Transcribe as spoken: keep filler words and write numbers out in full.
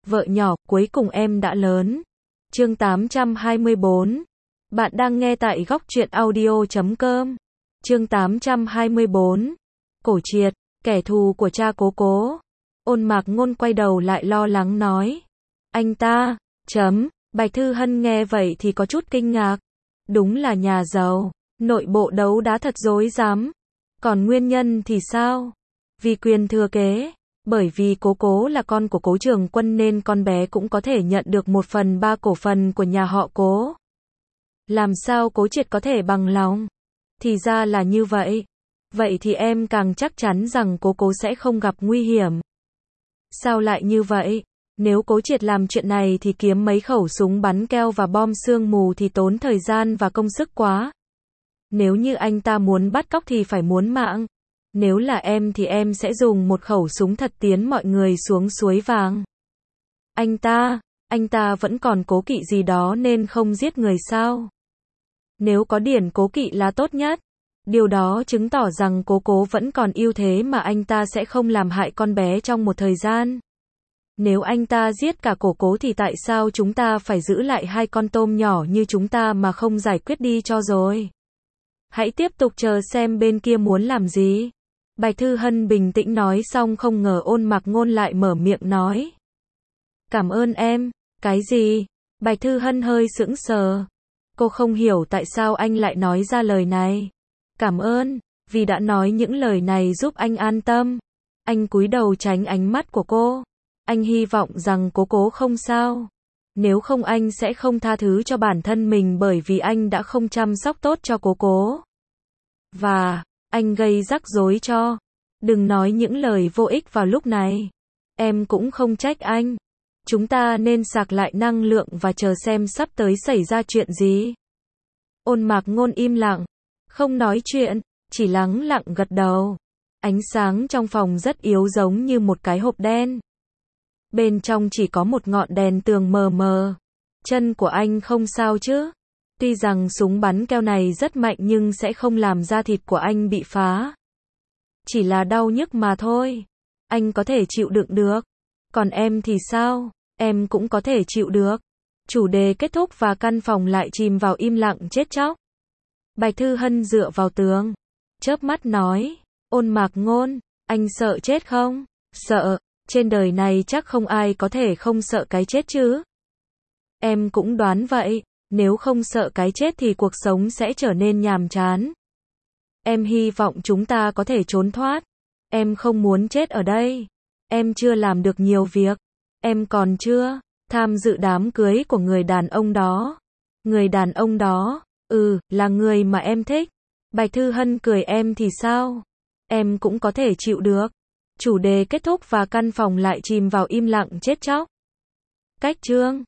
Vợ nhỏ, cuối cùng em đã lớn. Chương tám trăm hai mươi bốn. Bạn đang nghe tại góc truyện audio chấm com. Chương tám trăm hai mươi bốn. Cổ Triệt, kẻ thù của cha Cố Cố. Ôn Mạc Ngôn quay đầu lại lo lắng nói. Anh ta, chấm, Bạch Thư Hân nghe vậy thì có chút kinh ngạc. Đúng là nhà giàu, nội bộ đấu đá thật rối rắm. Còn nguyên nhân thì sao? Vì quyền thừa kế. Bởi vì Cố Cố là con của Cố Trường Quân nên con bé cũng có thể nhận được một phần ba cổ phần của nhà họ Cố. Làm sao Cố Triệt có thể bằng lòng? Thì ra là như vậy. Vậy thì em càng chắc chắn rằng Cố Cố sẽ không gặp nguy hiểm. Sao lại như vậy? Nếu Cố Triệt làm chuyện này thì kiếm mấy khẩu súng bắn keo và bom sương mù thì tốn thời gian và công sức quá. Nếu như anh ta muốn bắt cóc thì phải muốn mạng. Nếu là em thì em sẽ dùng một khẩu súng thật tiến mọi người xuống suối vàng. Anh ta, anh ta vẫn còn cố kỵ gì đó nên không giết người sao? Nếu có điển cố kỵ là tốt nhất. Điều đó chứng tỏ rằng Cố Cố vẫn còn ưu thế mà anh ta sẽ không làm hại con bé trong một thời gian. Nếu anh ta giết cả Cố Cố thì tại sao chúng ta phải giữ lại hai con tôm nhỏ như chúng ta mà không giải quyết đi cho rồi? Hãy tiếp tục chờ xem bên kia muốn làm gì. Bạch Thư Hân bình tĩnh nói xong không ngờ Ôn Mạc Ngôn lại mở miệng nói. Cảm ơn em. Cái gì? Bạch Thư Hân hơi sững sờ. Cô không hiểu tại sao anh lại nói ra lời này. Cảm ơn, vì đã nói những lời này giúp anh an tâm. Anh cúi đầu tránh ánh mắt của cô. Anh hy vọng rằng Cố Cố không sao. Nếu không anh sẽ không tha thứ cho bản thân mình bởi vì anh đã không chăm sóc tốt cho Cố Cố. Và, anh gây rắc rối cho. Đừng nói những lời vô ích vào lúc này. Em cũng không trách anh. Chúng ta nên sạc lại năng lượng và chờ xem sắp tới xảy ra chuyện gì. Ôn Mạc Ngôn im lặng. Không nói chuyện, chỉ lắng lặng gật đầu. Ánh sáng trong phòng rất yếu giống như một cái hộp đen. Bên trong chỉ có một ngọn đèn tường mờ mờ. Chân của anh không sao chứ? Tuy rằng súng bắn keo này rất mạnh nhưng sẽ không làm da thịt của anh bị phá. Chỉ là đau nhức mà thôi. Anh có thể chịu đựng được. Còn em thì sao? Em cũng có thể chịu được. Chủ đề kết thúc và căn phòng lại chìm vào im lặng chết chóc. Bạch Thư Hân dựa vào tường. Chớp mắt nói. Ôn Mạc Ngôn, anh sợ chết không? Sợ. Trên đời này chắc không ai có thể không sợ cái chết chứ. Em cũng đoán vậy. Nếu không sợ cái chết thì cuộc sống sẽ trở nên nhàm chán. Em hy vọng chúng ta có thể trốn thoát. Em không muốn chết ở đây. Em chưa làm được nhiều việc. Em còn chưa tham dự đám cưới của người đàn ông đó. Người đàn ông đó, ừ, là người mà em thích. Bạch Thư Hân cười em thì sao? Em cũng có thể chịu được. Chủ đề kết thúc và căn phòng lại chìm vào im lặng chết chóc. Cách chương